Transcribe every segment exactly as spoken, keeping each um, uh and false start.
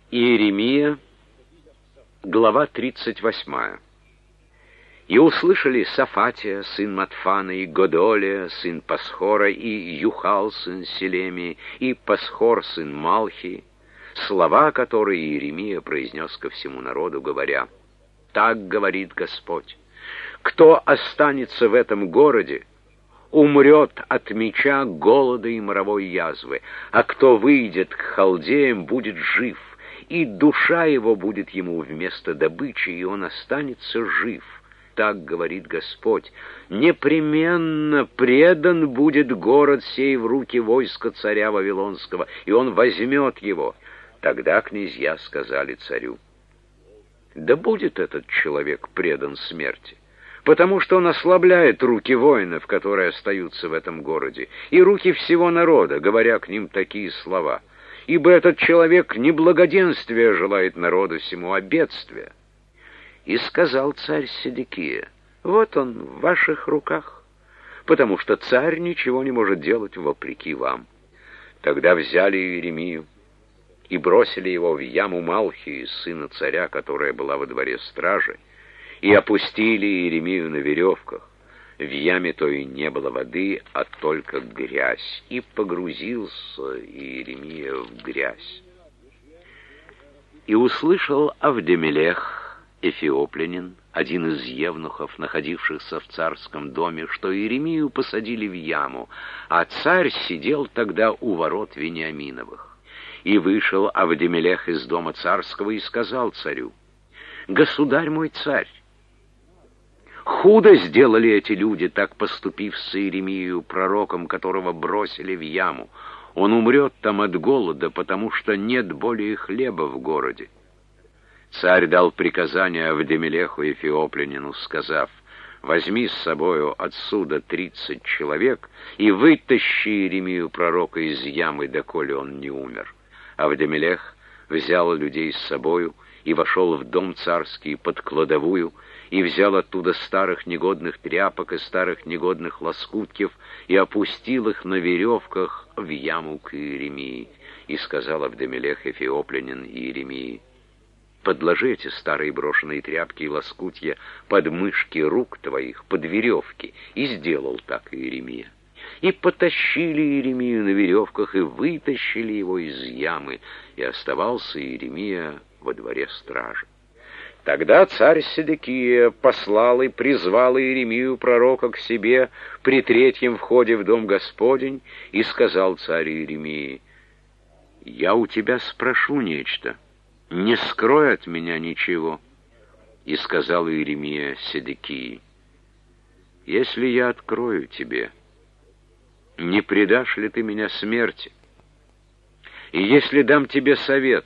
Иеремия, глава тридцать восьмая. «И услышали Сафатия, сын Матфана, и Годолия, сын Пасхора, и Юхал, сын Селемии, и Пасхор, сын Малхии, слова, которые Иеремия произнес ко всему народу, говоря: так говорит Господь, кто останется в этом городе, умрет от меча, голода и моровой язвы, а кто выйдет к халдеям, будет жив, и душа его будет ему вместо добычи, и он останется жив. Так говорит Господь. Непременно предан будет город сей в руки войска царя Вавилонского, и он возьмет его». Тогда князья сказали царю: «Да будет этот человек предан смерти, потому что он ослабляет руки воинов, которые остаются в этом городе, и руки всего народа, говоря к ним такие слова. Ибо этот человек не благоденствия желает народу сему, а бедствия». И сказал царь Седекия: «Вот он в ваших руках, потому что царь ничего не может делать вопреки вам». Тогда взяли Иеремию и бросили его в яму Малхии, сына царя, которая была во дворе стражи, и опустили Иеремию на веревках. В яме той не было воды, а только грязь, и погрузился Иеремия в грязь. И услышал Авдемелех, эфиоплянин, один из евнухов, находившихся в царском доме, что Иеремию посадили в яму, а царь сидел тогда у ворот Вениаминовых. И вышел Авдемелех из дома царского и сказал царю: «Государь мой царь, худо сделали эти люди, так поступив с Иеремией, пророком, которого бросили в яму. Он умрет там от голода, потому что нет более хлеба в городе». Царь дал приказание Авдемелеху эфиоплянину, сказав: «Возьми с собою отсюда тридцать человек и вытащи Иеремию пророка из ямы, доколе он не умер». Авдемелех взял людей с собою и вошел в дом царский под кладовую, и взял оттуда старых негодных тряпок и старых негодных лоскутков, и опустил их на веревках в яму к Иеремии. И сказал Авдемелех эфиоплянин Иеремии: «Подложи эти старые брошенные тряпки и лоскутья под мышки рук твоих, под веревки». И сделал так Иеремия. И потащили Иеремию на веревках, и вытащили его из ямы, и оставался Иеремия во дворе стражи. Тогда царь Седекия послал и призвал Иеремию пророка к себе при третьем входе в дом Господень, и сказал царь Иеремии: «Я у тебя спрошу нечто, не скрой от меня ничего». И сказал Иеремия Седекии: «Если я открою тебе, не предашь ли ты меня смерти? И если дам тебе совет,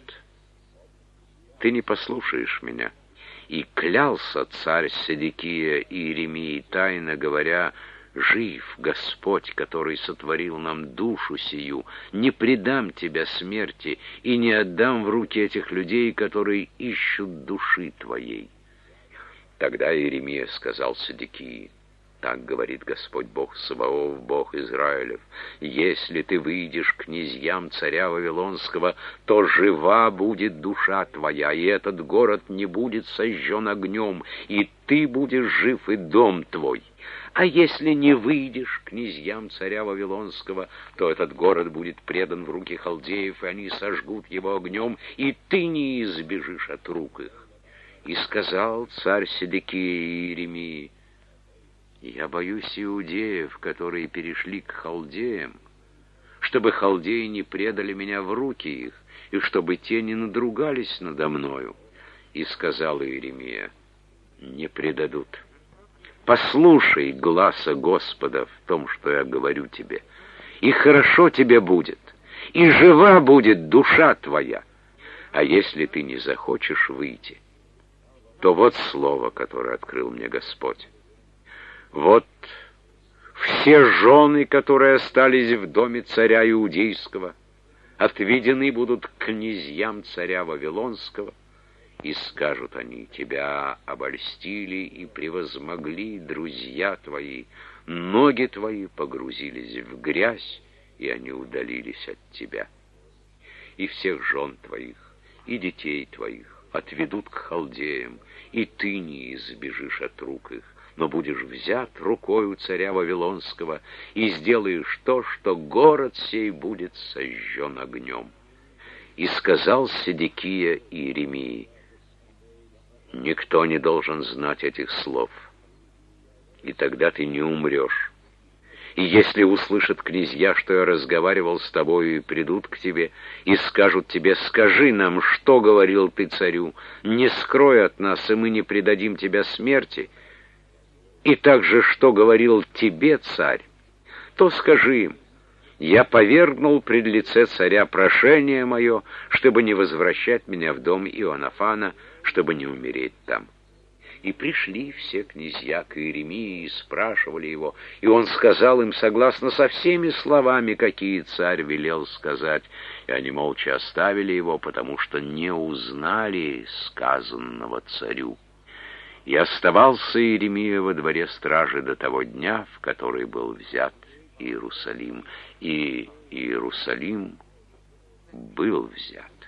ты не послушаешь меня». И клялся царь Седекия Иеремии тайно, говоря: «Жив Господь, который сотворил нам душу сию, не предам тебя смерти и не отдам в руки этих людей, которые ищут души твоей». Тогда Иеремия сказал Седекии: «Так говорит Господь Бог Саваоф, Бог Израилев: если ты выйдешь к князьям царя Вавилонского, то жива будет душа твоя, и этот город не будет сожжен огнем, и ты будешь жив, и дом твой. А если не выйдешь к князьям царя Вавилонского, то этот город будет предан в руки халдеев, и они сожгут его огнем, и ты не избежишь от рук их». И сказал царь Седекия Иеремии: «Я боюсь иудеев, которые перешли к халдеям, чтобы халдеи не предали меня в руки их, и чтобы те не надругались надо мною». И сказал Иеремия: «Не предадут. Послушай гласа Господа в том, что я говорю тебе, и хорошо тебе будет, и жива будет душа твоя. А если ты не захочешь выйти, то вот слово, которое открыл мне Господь. Вот все жены, которые остались в доме царя Иудейского, отведены будут к князьям царя Вавилонского, и скажут они: тебя обольстили и превозмогли друзья твои, ноги твои погрузились в грязь, и они удалились от тебя. И всех жен твоих, и детей твоих отведут к халдеям, и ты не избежишь от рук их, но будешь взят рукою царя Вавилонского, и сделаешь то, что город сей будет сожжен огнем». И сказал Седекия Иеремии: «Никто не должен знать этих слов, и тогда ты не умрешь. И если услышат князья, что я разговаривал с тобою, и придут к тебе, и скажут тебе: скажи нам, что говорил ты царю, не скрой от нас, и мы не предадим тебя смерти, и также, что говорил тебе царь, то скажи им: я повергнул пред лице царя прошение мое, чтобы не возвращать меня в дом Иоаннафана, чтобы не умереть там». И пришли все князья к Иеремии и спрашивали его, и он сказал им согласно со всеми словами, какие царь велел сказать, и они молча оставили его, потому что не узнали сказанного царю. И оставался Иеремия во дворе стражи до того дня, в который был взят Иерусалим, и Иерусалим был взят.